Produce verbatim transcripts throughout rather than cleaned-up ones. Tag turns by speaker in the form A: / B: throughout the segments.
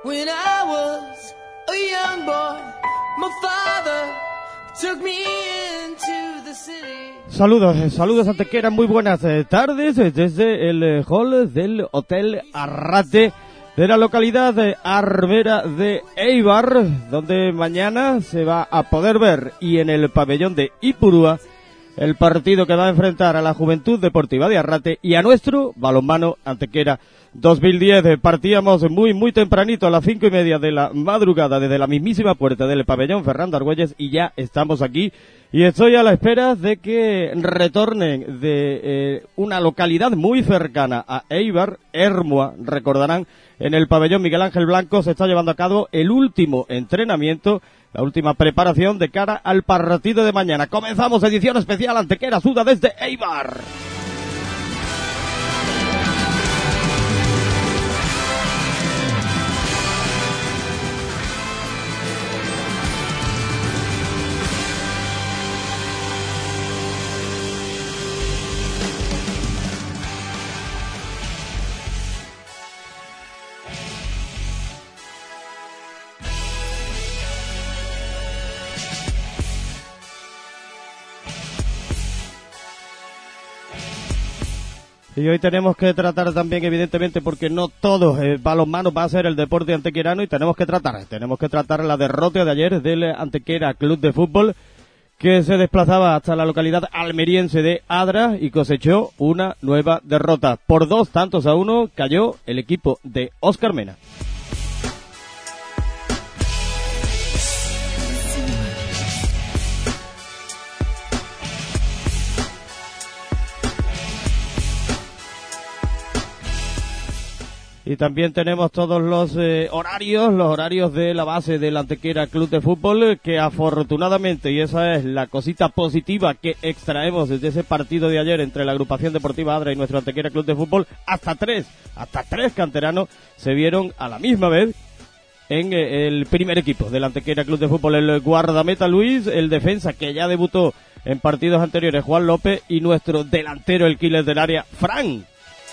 A: When I was a young boy, my father took me into the city.
B: Saludos, saludos Antequera, muy buenas tardes desde el hall del Hotel Arrate de la localidad de Arbera de Eibar, donde mañana se va a poder ver, y en el pabellón de Ipurúa, el partido que va a enfrentar a la Juventud Deportiva de Arrate y a nuestro balonmano Antequera dos mil diez. Partíamos muy, muy tempranito a las cinco y media de la madrugada desde la mismísima puerta del pabellón Fernando Argüelles y ya estamos aquí. Y estoy a la espera de que retornen de eh, una localidad muy cercana a Eibar, Ermua, recordarán, en el pabellón Miguel Ángel Blanco se está llevando a cabo el último entrenamiento, la última preparación de cara al partido de mañana. Comenzamos edición especial Antequera Suda desde Eibar. Y hoy tenemos que tratar también, evidentemente, porque no todo el balonmano va a ser el deporte antequerano, y tenemos que tratar, tenemos que tratar la derrota de ayer del Antequera Club de Fútbol, que se desplazaba hasta la localidad almeriense de Adra y cosechó una nueva derrota. Por dos tantos a uno cayó el equipo de Óscar Mena. Y también tenemos todos los eh, horarios, los horarios de la base del Antequera Club de Fútbol, que afortunadamente, y esa es la cosita positiva que extraemos desde ese partido de ayer entre la agrupación deportiva Adra y nuestro Antequera Club de Fútbol, hasta tres, hasta tres canteranos se vieron a la misma vez en eh, el primer equipo del Antequera Club de Fútbol, el guardameta Luis, el defensa que ya debutó en partidos anteriores Juan López, y nuestro delantero, el killer del área, Fran.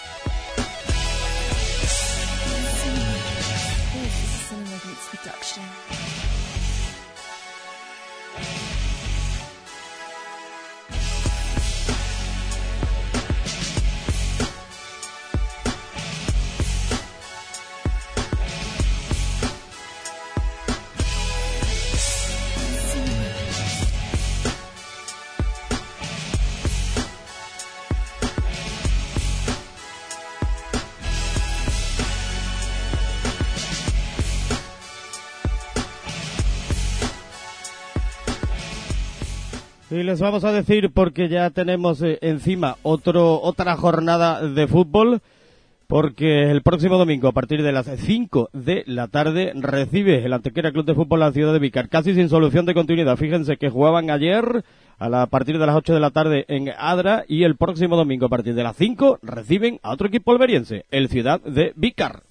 B: Y les vamos a decir, porque ya tenemos eh, encima otro otra jornada de fútbol, porque el próximo domingo a partir de las cinco de la tarde recibe el Antequera Club de Fútbol la ciudad de Vícar, casi sin solución de continuidad. Fíjense que jugaban ayer a, la, a partir de las ocho de la tarde en Adra, y el próximo domingo a partir de las cinco reciben a otro equipo alberiense, el Ciudad de Vícar.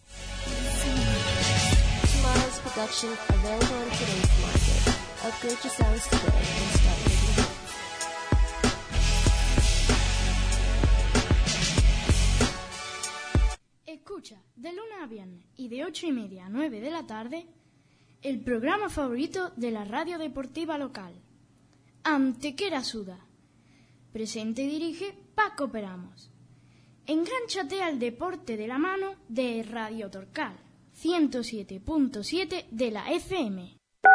C: Escucha de lunes a viernes y de ocho y media a nueve de la tarde el programa favorito de la radio deportiva local, Antequera Suda. Presente y dirige Paco Peramos. Engánchate al deporte de la mano de Radio Torcal, ciento siete punto siete de la F M.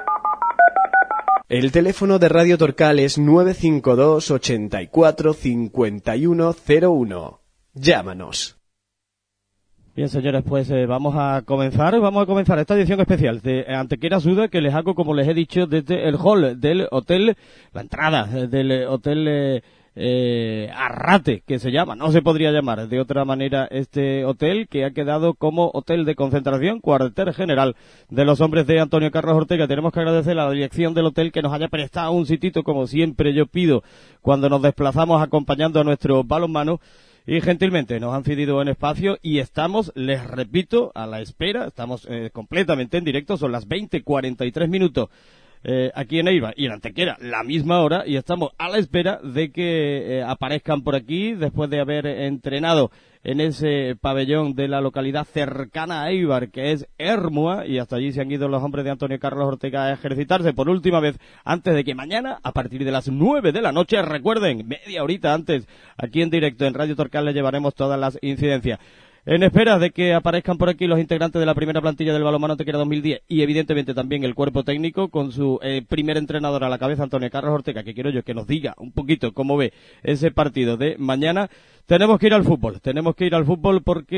D: El teléfono de Radio Torcal es nueve cinco dos, ochenta y cuatro, cincuenta y uno cero uno. Llámanos.
B: Bien, señores, pues eh, vamos a comenzar, vamos a comenzar esta edición especial de Antequera Suda, que les hago, como les he dicho, desde el hall del hotel, la entrada del hotel eh, eh, Arrate, que se llama, no se podría llamar de otra manera este hotel, que ha quedado como hotel de concentración, cuartel general de los hombres de Antonio Carlos Ortega. Tenemos que agradecer a la dirección del hotel que nos haya prestado un sitito, como siempre yo pido cuando nos desplazamos acompañando a nuestro balonmano. Y gentilmente nos han cedido en espacio y estamos, les repito, a la espera, estamos eh, completamente en directo, son las veinte cuarenta y tres minutos eh, aquí en Eibar y en Antequera la misma hora, y estamos a la espera de que eh, aparezcan por aquí después de haber entrenado en ese pabellón de la localidad cercana a Eibar, que es Ermua, y hasta allí se han ido los hombres de Antonio Carlos Ortega a ejercitarse por última vez antes de que mañana, a partir de las nueve de la noche, recuerden, media horita antes, aquí en directo en Radio Torcal les llevaremos todas las incidencias. En espera de que aparezcan por aquí los integrantes de la primera plantilla del balonmano Antequera dos mil diez y evidentemente también el cuerpo técnico con su eh, primer entrenador a la cabeza, Antonio Carlos Ortega, que quiero yo que nos diga un poquito cómo ve ese partido de mañana. Tenemos que ir al fútbol, tenemos que ir al fútbol porque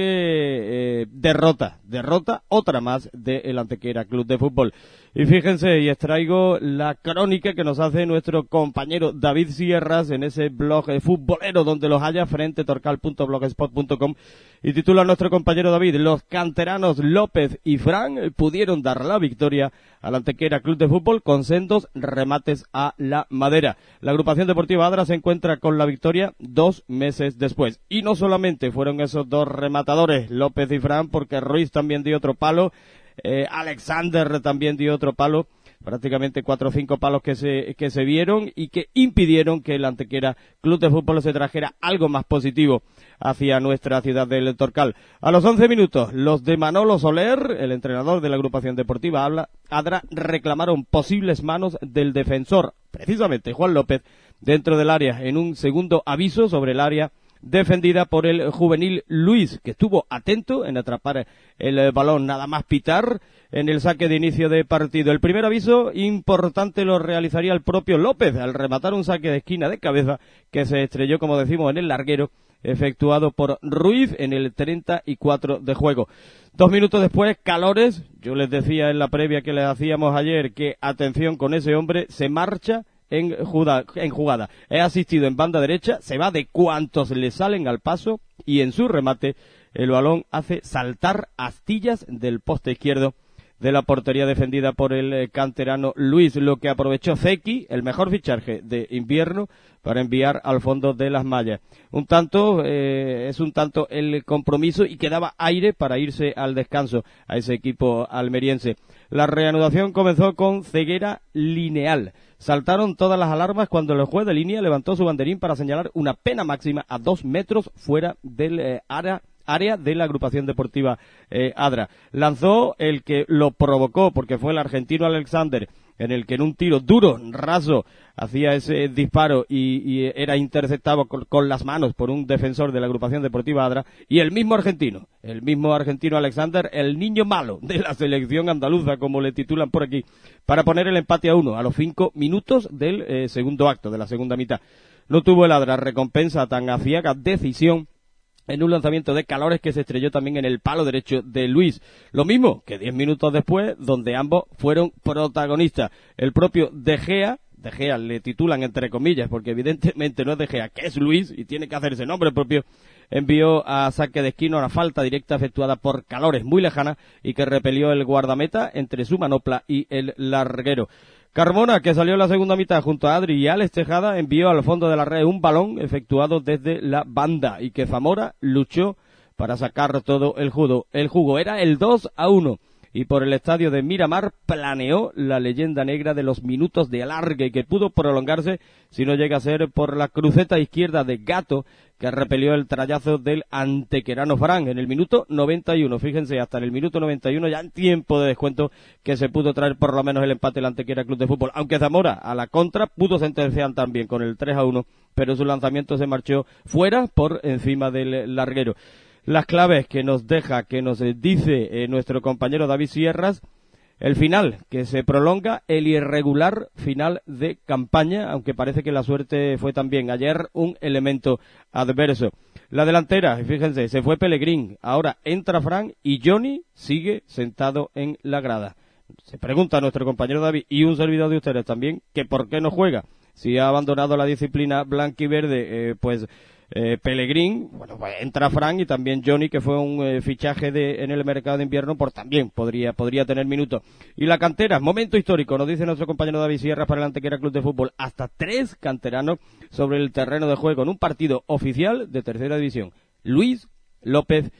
B: eh, derrota, derrota otra más del Antequera Club de Fútbol. Y fíjense, y extraigo la crónica que nos hace nuestro compañero David Sierras en ese blog eh, futbolero donde los haya, frente torcal punto blogspot punto com, y titula nuestro compañero David: los canteranos López y Fran pudieron dar la victoria al Antequera Club de Fútbol con sendos remates a la madera. La agrupación deportiva Adra se encuentra con la victoria dos meses después. Y no solamente fueron esos dos rematadores, López y Fran, porque Ruiz también dio otro palo, eh, Alexander también dio otro palo, prácticamente cuatro o cinco palos que se, que se vieron y que impidieron que el Antequera Club de Fútbol se trajera algo más positivo hacia nuestra ciudad del Torcal. A los once minutos, los de Manolo Soler, el entrenador de la agrupación deportiva Adra, reclamaron posibles manos del defensor, precisamente Juan López, dentro del área, en un segundo aviso sobre el área defendida por el juvenil Luis, que estuvo atento en atrapar el balón nada más pitar en el saque de inicio de partido. El primer aviso importante lo realizaría el propio López al rematar un saque de esquina de cabeza que se estrelló, como decimos, en el larguero, efectuado por Ruiz en el treinta y cuatro de juego. Dos minutos después, Calores, yo les decía en la previa que les hacíamos ayer que atención con ese hombre, se marcha en jugada, en jugada. He asistido en banda derecha, se va de cuantos le salen al paso y en su remate el balón hace saltar astillas del poste izquierdo de la portería defendida por el eh, canterano Luis, lo que aprovechó Zeki, el mejor fichaje de invierno, para enviar al fondo de las mallas. Un tanto, eh, es un tanto el compromiso y que daba aire para irse al descanso a ese equipo almeriense. La reanudación comenzó con ceguera lineal. Saltaron todas las alarmas cuando el juez de línea levantó su banderín para señalar una pena máxima a dos metros fuera del eh, área área de la agrupación deportiva eh, Adra. Lanzó el que lo provocó, porque fue el argentino Alexander, en el que en un tiro duro, raso, hacía ese disparo y, y era interceptado con, con las manos por un defensor de la agrupación deportiva Adra, y el mismo argentino, el mismo argentino Alexander, el niño malo de la selección andaluza, como le titulan por aquí, para poner el empate a uno a los cinco minutos del eh, segundo acto, de la segunda mitad. No tuvo el Adra recompensa tan aciaga decisión en un lanzamiento de Calores que se estrelló también en el palo derecho de Luis. Lo mismo que diez minutos después, donde ambos fueron protagonistas. El propio De Gea, De Gea le titulan entre comillas, porque evidentemente no es De Gea, que es Luis, y tiene que hacerse nombre propio, envió a saque de esquina una falta directa efectuada por Calores, muy lejana, y que repelió el guardameta entre su manopla y el larguero. Carmona, que salió en la segunda mitad junto a Adri y Alex Tejada, envió al fondo de la red un balón efectuado desde la banda y que Zamora luchó para sacar todo el jugo. El jugo era el dos a uno y por el estadio de Miramar planeó la leyenda negra de los minutos de alargue que pudo prolongarse si no llega a ser por la cruceta izquierda de Gato, que repelió el trayazo del antequerano Fran en el minuto noventa y uno. Fíjense, hasta en el minuto noventa y uno, ya en tiempo de descuento, que se pudo traer por lo menos el empate del Antequera Club de Fútbol. Aunque Zamora, a la contra, pudo sentenciar también con el tres a uno, pero su lanzamiento se marchó fuera por encima del larguero. Las claves que nos deja, que nos dice eh, nuestro compañero David Sierras: el final, que se prolonga, el irregular final de campaña, aunque parece que la suerte fue también ayer un elemento adverso. La delantera, fíjense, se fue Pellegrín, ahora entra Fran y Johnny sigue sentado en la grada. Se pregunta nuestro compañero David y un servidor de ustedes también, que por qué no juega, si ha abandonado la disciplina blanquiverde, eh, pues... Eh, Pellegrín, bueno, pues entra Fran y también Johnny, que fue un eh, fichaje de en el mercado de invierno, por también podría podría tener minutos. Y la cantera, momento histórico, nos dice nuestro compañero David Sierra para el Antequera Club de Fútbol, hasta tres canteranos sobre el terreno de juego en un partido oficial de tercera división: Luis, López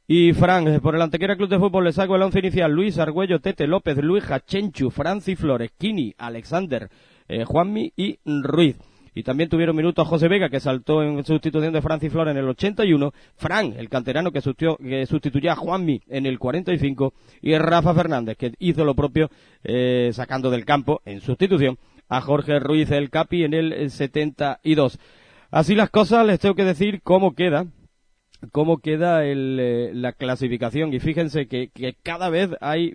B: Y Fran, por el Antequera Club de Fútbol le saco el once inicial: Luis, Argüello, Tete, López, Luija, Chenchu, Franci Flores, Kini, Alexander, eh, Juanmi y Ruiz. Y también tuvieron minutos José Vega, que saltó en sustitución de Franci Flores en el ochenta y uno, Fran, el canterano que, sustió, que sustituyó a Juanmi en el cuarenta y cinco, y Rafa Fernández, que hizo lo propio eh, sacando del campo en sustitución a Jorge Ruiz el Capi en el setenta y dos. Así las cosas, les tengo que decir cómo queda. cómo queda el, eh, la clasificación, y fíjense que, que cada vez hay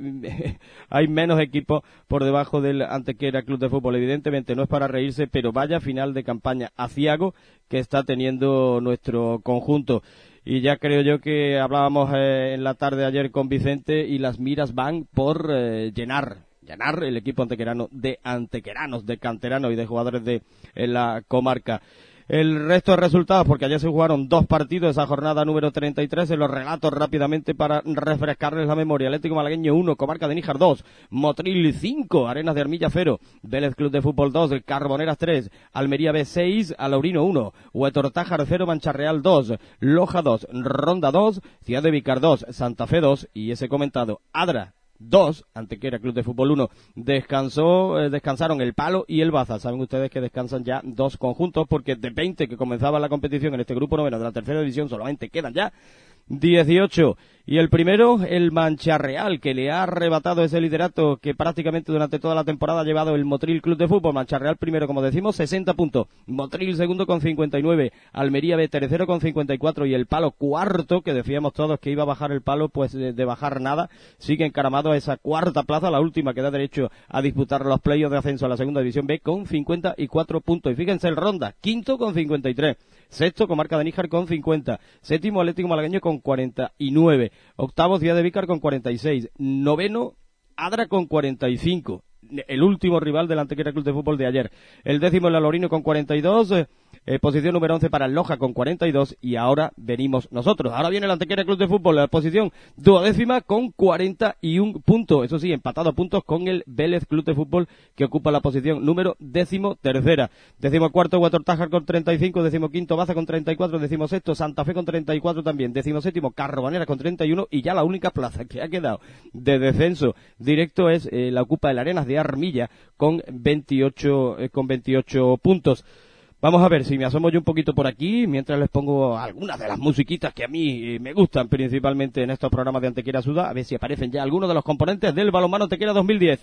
B: hay menos equipos por debajo del Antequera Club de Fútbol. Evidentemente no es para reírse, pero vaya final de campaña aciago que está teniendo nuestro conjunto. Y ya creo yo que hablábamos eh, en la tarde de ayer con Vicente, y las miras van por eh, llenar llenar el equipo antequerano de antequeranos, de canteranos y de jugadores de en la comarca. El resto de resultados, porque ayer se jugaron dos partidos, esa jornada número treinta y tres, se los relato rápidamente para refrescarles la memoria. Atlético Malagueño uno, Comarca de Níjar dos, Motril cinco, Arenas de Armilla cero, Vélez Club de Fútbol dos, Carboneras tres, Almería B seis, Alaurino uno, Huetortájar cero, Mancharreal dos, Loja dos, Ronda dos, Ciudad de Vícar dos, Santa Fe dos, y ese comentado, Adra dos, Antequera Club de Fútbol uno, descansó, eh, descansaron el Palo y el Baza. Saben ustedes que descansan ya dos conjuntos, porque de veinte que comenzaba la competición en este grupo noveno de la tercera división solamente quedan ya dieciocho. Y el primero, el Mancharreal, que le ha arrebatado ese liderato que prácticamente durante toda la temporada ha llevado el Motril Club de Fútbol. Mancharreal primero, como decimos, sesenta puntos. Motril segundo con cincuenta y nueve. Almería B tercero con cincuenta y cuatro. Y el Palo cuarto, que decíamos todos que iba a bajar el Palo, pues de, de bajar nada. Sigue encaramado a esa cuarta plaza, la última que da derecho a disputar los playoffs de ascenso a la segunda división B, con cincuenta y cuatro puntos. Y fíjense el Ronda, quinto con cincuenta y tres. Sexto, Comarca de Níjar con cincuenta. Séptimo, Atlético Malagueño con cuarenta y nueve. Octavo, Ciudad de Vícar con cuarenta y seis. Noveno, Adra con cuarenta y cinco. El último rival del Antequera Club de Fútbol de ayer. El décimo, el Alorino con cuarenta y dos. Eh, eh, posición número once para el Loja con cuarenta y dos. Y ahora venimos nosotros. Ahora viene el Antequera Club de Fútbol, la posición duodécima con cuarenta y un puntos. Eso sí, empatado a puntos con el Vélez Club de Fútbol, que ocupa la posición número décimo tercera. Décimo cuarto, Huetortájar con treinta y cinco. Décimo quinto, Baza con treinta y cuatro. Décimo sexto, Santa Fe con treinta y cuatro también. Décimo séptimo, Carboneras con treinta y uno. Y ya la única plaza que ha quedado de descenso directo es eh, la ocupa el Arenas de Armilla con veintiocho, eh, con veintiocho puntos. Vamos a ver si me asomo yo un poquito por aquí, mientras les pongo algunas de las musiquitas que a mí me gustan principalmente en estos programas de Antequera Suda, a ver si aparecen ya algunos de los componentes del balonmano Antequera dos mil diez.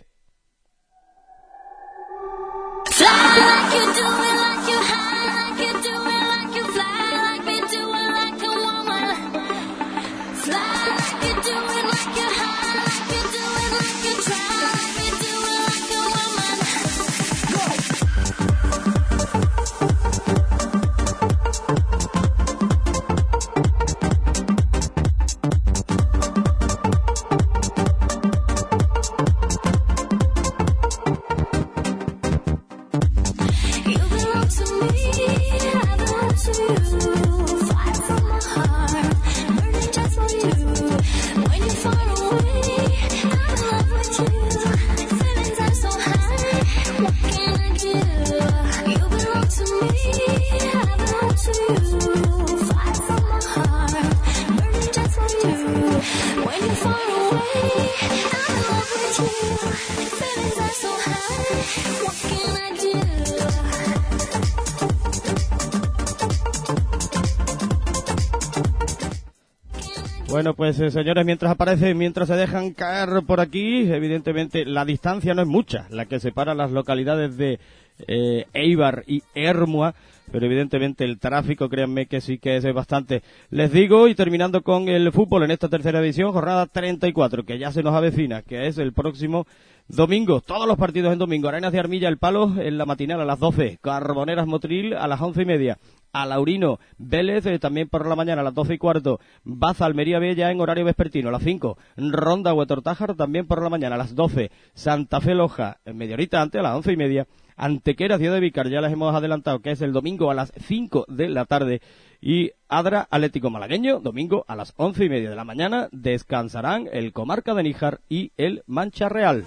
B: Bueno, pues eh, señores, mientras aparecen, mientras se dejan caer por aquí, evidentemente la distancia no es mucha, la que separa las localidades de eh, Eibar y Ermua, pero evidentemente el tráfico, créanme que sí que es bastante. Les digo, y terminando con el fútbol en esta tercera edición, jornada treinta y cuatro, que ya se nos avecina, que es el próximo domingo, todos los partidos en domingo. Arenas de Armilla, el Palo en la matinal a las doce, Carboneras Motril a las once y media, Alaurino Vélez eh, también por la mañana a las doce y cuarto, Baza Almería B ya en horario vespertino a las cinco, Ronda Huetortájar también por la mañana a las doce, Santa Fe Loja media horita antes a las once y media, Antequera Ciudad de Vícar ya les hemos adelantado que es el domingo a las cinco de la tarde, y Adra Atlético Malagueño domingo a las once y media de la mañana. Descansarán el Comarca de Níjar y el Mancharreal.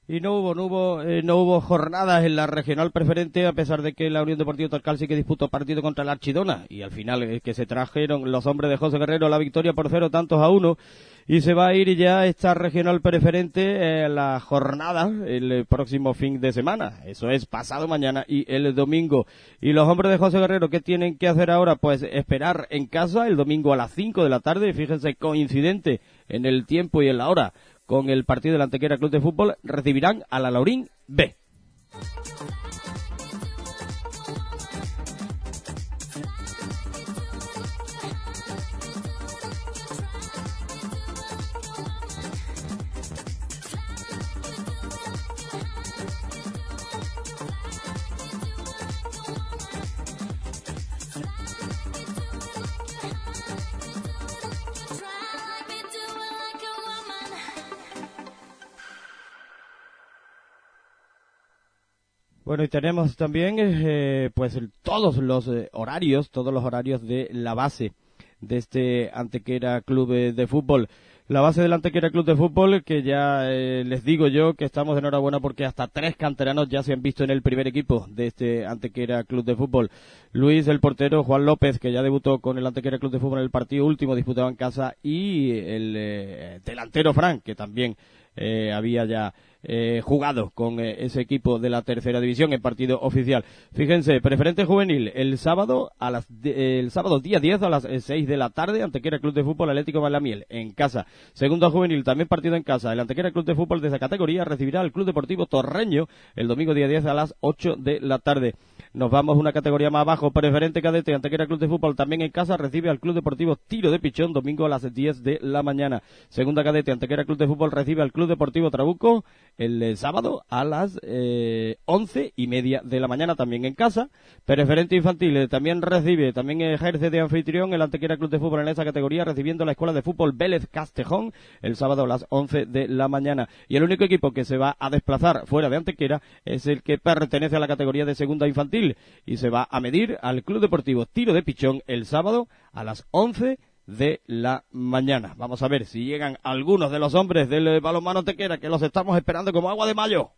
B: Y no hubo, no hubo, eh, no hubo jornadas en la regional preferente, a pesar de que la Unión Deportiva Torcal sí que disputó partido contra el Archidona. Y al final es que se trajeron los hombres de José Guerrero la victoria por cero tantos a uno. Y se va a ir ya esta regional preferente eh, la jornada el próximo fin de semana. Eso es pasado mañana y el domingo. Y los hombres de José Guerrero, ¿qué tienen que hacer ahora? Pues esperar en casa el domingo a las cinco de la tarde. Fíjense, coincidente en el tiempo y en la hora con el partido del Antequera Club de Fútbol, recibirán a la Laurín B. Bueno, y tenemos también eh, pues el, todos los eh, horarios, todos los horarios de la base de este Antequera Club eh, de Fútbol. La base del Antequera Club de Fútbol, que ya eh, les digo yo que estamos de enhorabuena porque hasta tres canteranos ya se han visto en el primer equipo de este Antequera Club de Fútbol. Luis, el portero, Juan López, que ya debutó con el Antequera Club de Fútbol en el partido último disputado en casa, y el eh, delantero Fran, que también eh, había ya Eh, jugado con eh, ese equipo de la tercera división en partido oficial. Fíjense, preferente juvenil el sábado a las de, el sábado día diez a las eh, seis de la tarde, Antequera Club de Fútbol Atlético Valamiel en casa. Segunda juvenil también partido en casa. El Antequera Club de Fútbol de esa categoría recibirá al Club Deportivo Torreño el domingo día diez a las ocho de la tarde. Nos vamos una categoría más abajo, preferente cadete, Antequera Club de Fútbol también en casa recibe al Club Deportivo Tiro de Pichón domingo a las diez de la mañana. Segunda cadete, Antequera Club de Fútbol recibe al Club Deportivo Trabuco el eh, sábado a las eh, once y media de la mañana también en casa. Preferente infantil eh, también recibe, también ejerce de anfitrión el Antequera Club de Fútbol en esa categoría, recibiendo la Escuela de Fútbol Vélez Castejón el sábado a las once de la mañana. Y el único equipo que se va a desplazar fuera de Antequera es el que pertenece a la categoría de segunda infantil y se va a medir al Club Deportivo Tiro de Pichón el sábado a las once de la mañana. Vamos a ver si llegan algunos de los hombres del balonmano Antequera, que los estamos esperando como agua de mayo.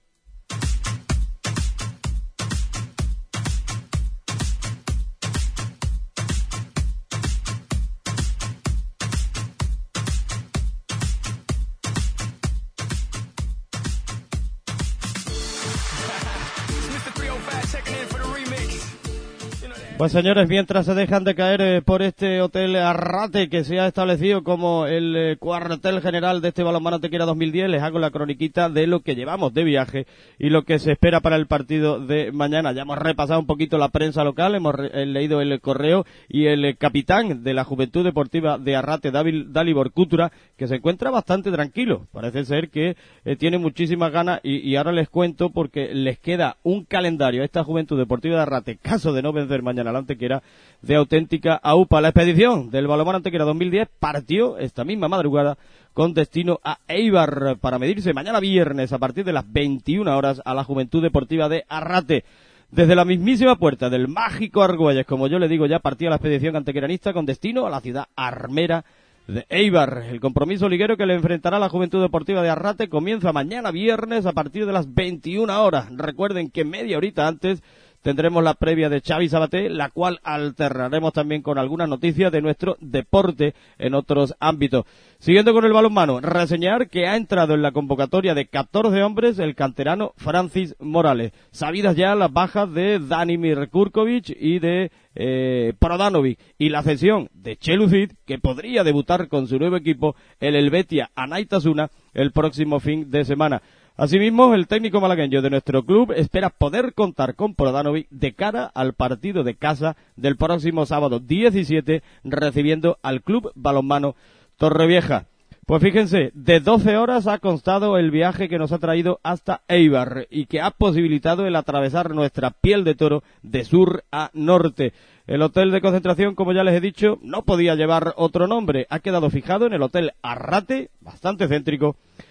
B: Pues señores, mientras se dejan de caer eh, por este hotel Arrate que se ha establecido como el eh, cuartel general de este balonmano Antequera dos mil diez, les hago la croniquita de lo que llevamos de viaje y lo que se espera para el partido de mañana. Ya hemos repasado un poquito la prensa local, hemos re eh, leído el correo y el eh, capitán de la Juventud Deportiva de Arrate, Dalibor Cútura, que se encuentra bastante tranquilo. Parece ser que eh, tiene muchísimas ganas y, y ahora les cuento porque les queda un calendario a esta Juventud Deportiva de Arrate, caso de no vencer mañana la Antequera, de auténtica aupa. La expedición del balonmano Antequera dos mil diez partió esta misma madrugada con destino a Eibar para medirse mañana viernes a partir de las veintiuna horas a la Juventud Deportiva de Arrate. Desde la mismísima puerta del mágico Argüelles, como yo le digo, ya partía la expedición antequeranista con destino a la ciudad armera de Eibar. El compromiso liguero que le enfrentará a la Juventud Deportiva de Arrate comienza mañana viernes a partir de las veintiuna horas. Recuerden que media horita antes tendremos la previa de Xavi Sabaté, la cual alternaremos también con algunas noticias de nuestro deporte en otros ámbitos. Siguiendo con el balonmano, reseñar que ha entrado en la convocatoria de catorce hombres el canterano Francis Morales. Sabidas ya las bajas de Danimir Kurkovic y de eh, Prodanovic y la cesión de Chelucid, que podría debutar con su nuevo equipo, el Helvetia Anaitasuna, el próximo fin de semana. Asimismo, el técnico malagueño de nuestro club espera poder contar con Prodanovic de cara al partido de casa del próximo sábado diecisiete, recibiendo al Club Balonmano Torrevieja. Pues fíjense, de doce horas ha constado el viaje que nos ha traído hasta Eibar y que ha posibilitado el atravesar nuestra piel de toro de sur a norte. El hotel de concentración, como ya les he dicho, no podía llevar otro nombre. Ha quedado fijado en el Hotel Arrate, bastante céntrico,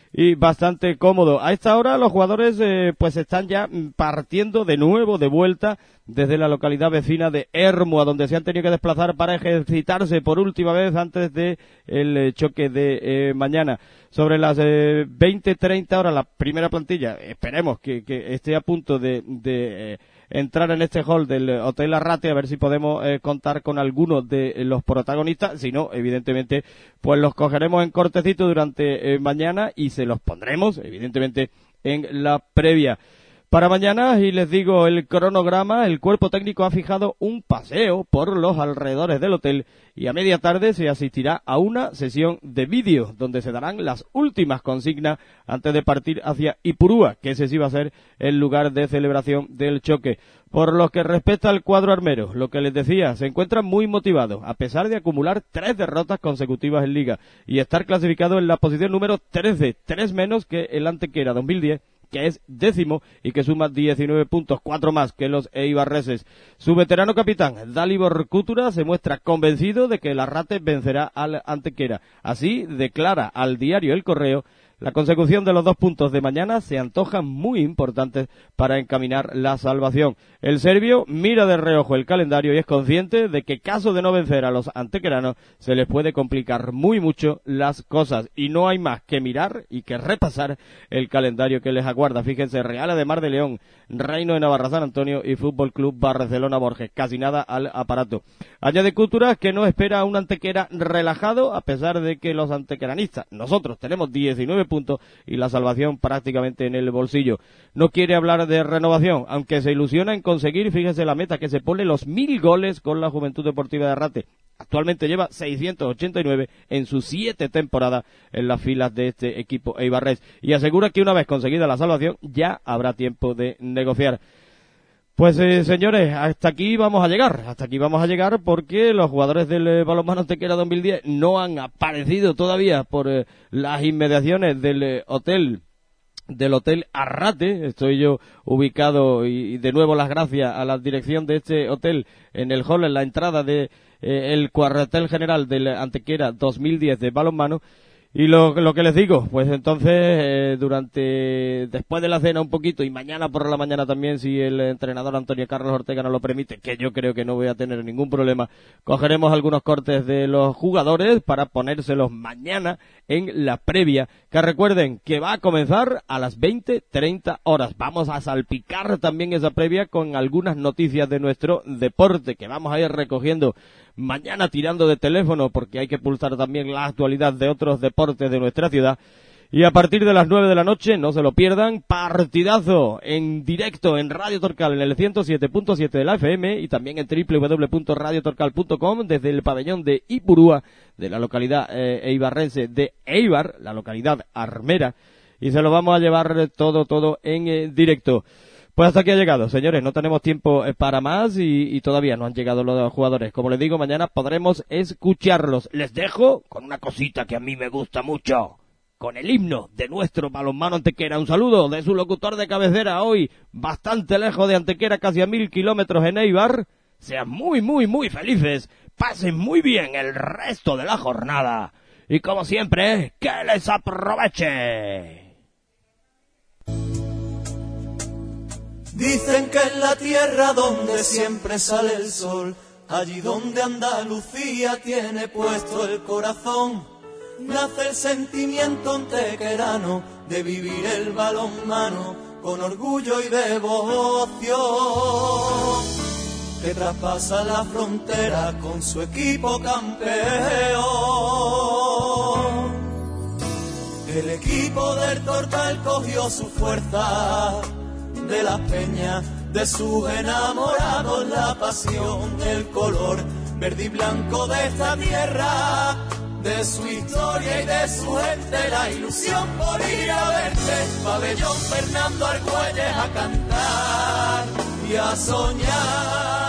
B: y bastante cómodo. A esta hora los jugadores eh, pues están ya partiendo de nuevo de vuelta desde la localidad vecina de Ermua, donde se han tenido que desplazar para ejercitarse por última vez antes de el eh, choque de eh, mañana. Sobre las eh, veinte treinta horas la primera plantilla, esperemos que, que esté a punto de, de eh, entrar en este hall del Hotel Arrate, a ver si podemos eh, contar con algunos de los protagonistas. Si no, evidentemente, pues los cogeremos en cortecito durante eh, mañana y se los pondremos, evidentemente, en la previa. Para mañana, y les digo el cronograma, el cuerpo técnico ha fijado un paseo por los alrededores del hotel y a media tarde se asistirá a una sesión de vídeo donde se darán las últimas consignas antes de partir hacia Ipurúa, que ese sí va a ser el lugar de celebración del choque. Por lo que respecta al cuadro armero, lo que les decía, se encuentran muy motivados, a pesar de acumular tres derrotas consecutivas en Liga y estar clasificado en la posición número trece, tres menos que el Antequera dos mil diez, que es décimo y que suma diecinueve puntos, cuatro más que los eibarreses. Su veterano capitán, Dalibor Cútura, se muestra convencido de que el Arrate vencerá al Antequera. Así declara al diario El Correo: la consecución de los dos puntos de mañana se antojan muy importantes para encaminar la salvación. El serbio mira de reojo el calendario y es consciente de que, caso de no vencer a los antequeranos, se les puede complicar muy mucho las cosas. Y no hay más que mirar y que repasar el calendario que les aguarda. Fíjense, Real de Mar de León, Reino de Navarra San Antonio y Fútbol Club Barcelona Borges. Casi nada al aparato. Añade Cútura que no espera a un Antequera relajado, a pesar de que los antequeranistas, nosotros, tenemos diecinueve puntos y la salvación prácticamente en el bolsillo. No quiere hablar de renovación, aunque se ilusiona en conseguir, fíjese la meta que se pone, los mil goles con la Juventud Deportiva de Arrate. Actualmente lleva seiscientos ochenta y nueve en sus siete temporadas en las filas de este equipo eibarrés y asegura que una vez conseguida la salvación ya habrá tiempo de negociar. Pues eh, señores, hasta aquí vamos a llegar, hasta aquí vamos a llegar porque los jugadores del eh, balonmano Antequera dos mil diez no han aparecido todavía por eh, las inmediaciones del eh, hotel, del Hotel Arrate. Estoy yo ubicado y, y de nuevo las gracias a la dirección de este hotel en el hall, en la entrada de eh, el cuartel general del Antequera dos mil diez de balonmano. Y lo, lo que les digo, pues entonces, eh, durante, después de la cena un poquito y mañana por la mañana también, si el entrenador Antonio Carlos Ortega nos lo permite, que yo creo que no voy a tener ningún problema, cogeremos algunos cortes de los jugadores para ponérselos mañana en la previa, que recuerden que va a comenzar a las veinte treinta horas. Vamos a salpicar también esa previa con algunas noticias de nuestro deporte, que vamos a ir recogiendo mañana tirando de teléfono, porque hay que pulsar también la actualidad de otros deportes de nuestra ciudad. Y a partir de las nueve de la noche, no se lo pierdan, partidazo en directo en Radio Torcal en el ciento siete punto siete de la F M y también en doble u doble u doble u punto radio torcal punto com desde el pabellón de Ipurúa, de la localidad eh, eibarrense de Eibar, la localidad armera, y se lo vamos a llevar todo, todo en eh, directo. Pues hasta aquí ha llegado, señores, no tenemos tiempo para más y, y todavía no han llegado los jugadores. Como les digo, mañana podremos escucharlos. Les dejo con una cosita que a mí me gusta mucho, con el himno de nuestro balonmano Antequera. Un saludo de su locutor de cabecera hoy, bastante lejos de Antequera, casi a mil kilómetros en Eibar. Sean muy, muy, muy felices, pasen muy bien el resto de la jornada y como siempre, que les aproveche.
A: Dicen que en la tierra donde siempre sale el sol, allí donde Andalucía tiene puesto el corazón, nace el sentimiento antequerano de vivir el balonmano con orgullo y devoción, que traspasa la frontera con su equipo campeón. El equipo del Torcal cogió su fuerza de las peñas, de sus enamorados, la pasión, el color verde y blanco de esta tierra, de su historia y de su gente, la ilusión por ir a verte, pabellón Fernando Argüelles, a cantar y a soñar.